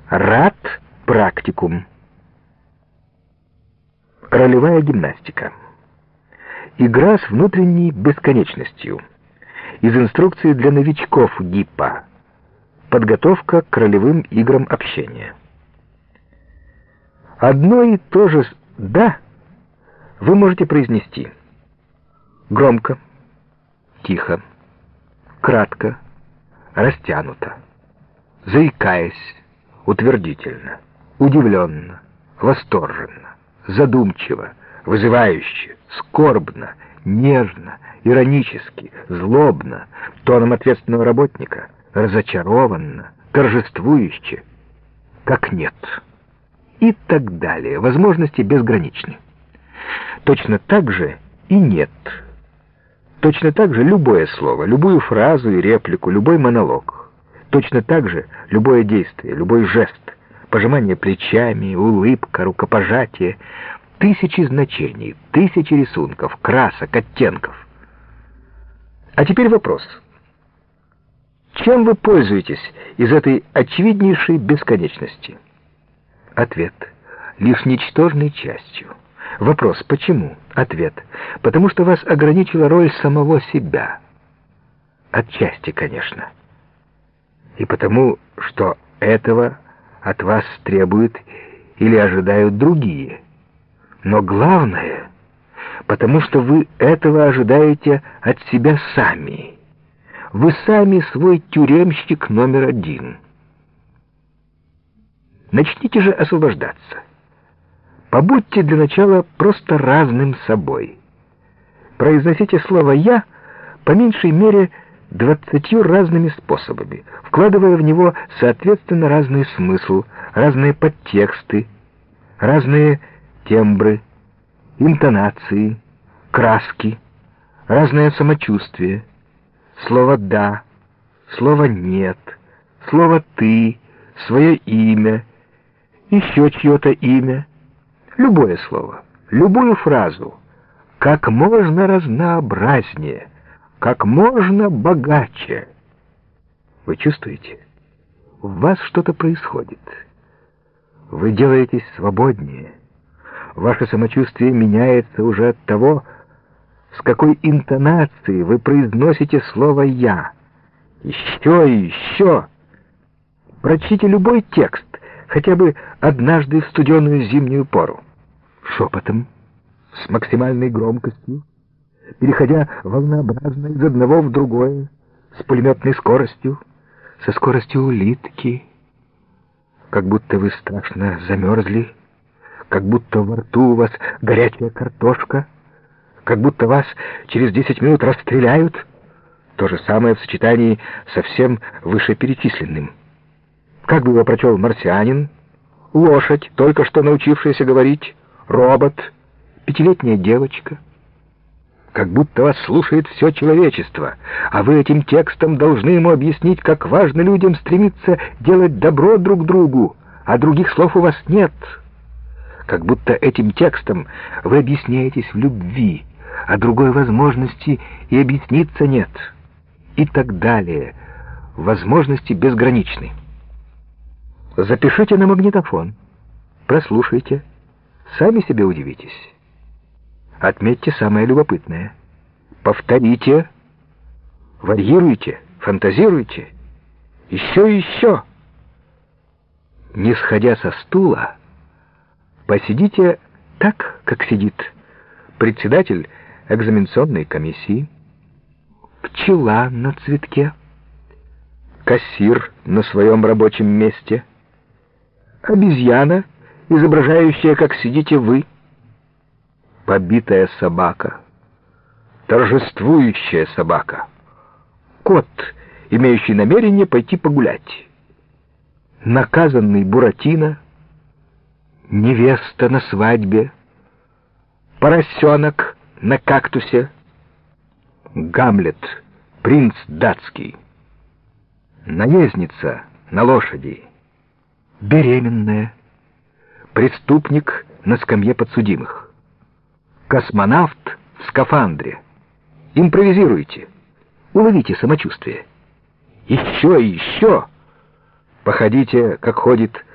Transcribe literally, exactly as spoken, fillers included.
Рад практикум. Ролевая гимнастика. Игра с внутренней бесконечностью. Из инструкции для новичков ГИПа. Подготовка к ролевым играм общения. Одно и то же «да» вы можете произнести громко, тихо, кратко, растянуто, заикаясь, утвердительно, удивленно, восторженно, задумчиво, вызывающе, скорбно, нежно, иронически, злобно, тоном ответственного работника, разочарованно, торжествующе, как нет. И так далее. Возможности безграничны. Точно так же и нет. Точно так же любое слово, любую фразу и реплику, любой монолог. Точно так же любое действие, любой жест, пожимание плечами, улыбка, рукопожатие, тысячи значений, тысячи рисунков, красок, оттенков. А теперь вопрос. Чем вы пользуетесь из этой очевиднейшей бесконечности? Ответ. Лишь ничтожной частью. Вопрос. Почему? Ответ. Потому что вас ограничила роль самого себя. Отчасти, конечно. И потому, что этого от вас требуют или ожидают другие. Но главное, потому что вы этого ожидаете от себя сами. Вы сами свой тюремщик номер один. Начните же освобождаться. Побудьте для начала просто разным собой. Произносите слово «я» по меньшей мере двадцатью разными способами, вкладывая в него соответственно разный смысл, разные подтексты, разные тембры, интонации, краски, разное самочувствие, слово «да», слово «нет», слово «ты», свое имя, еще чье-то имя, любое слово, любую фразу, как можно разнообразнее, как можно богаче. Вы чувствуете? В вас что-то происходит. Вы делаетесь свободнее. Ваше самочувствие меняется уже от того, с какой интонацией вы произносите слово «я». Еще и еще. Прочтите любой текст, хотя бы однажды в студеную зимнюю пору. Шепотом, с максимальной громкостью, переходя волнообразно из одного в другое, с пулеметной скоростью, со скоростью улитки, как будто вы страшно замерзли, как будто во рту у вас горячая картошка, как будто вас через десять минут расстреляют. То же самое в сочетании со всем вышеперечисленным. Как бы его прочел марсианин, лошадь, только что научившаяся говорить, робот, пятилетняя девочка. Как будто вас слушает все человечество, а вы этим текстом должны ему объяснить, как важно людям стремиться делать добро друг другу, а других слов у вас нет. Как будто этим текстом вы объясняетесь в любви, а другой возможности и объясниться нет. И так далее. Возможности безграничны. Запишите на магнитофон, прослушайте, сами себе удивитесь. Отметьте самое любопытное. Повторите, варьируйте, фантазируйте. Еще и еще. Не сходя со стула, посидите так, как сидит председатель экзаменационной комиссии, пчела на цветке, кассир на своем рабочем месте, обезьяна, изображающая, как сидите вы, побитая собака, торжествующая собака, кот, имеющий намерение пойти погулять, наказанный Буратино, невеста на свадьбе, поросенок на кактусе, Гамлет, принц датский, наездница на лошади, беременная, преступник на скамье подсудимых, космонавт в скафандре. Импровизируйте, уловите самочувствие. Еще и еще. Походите, как ходит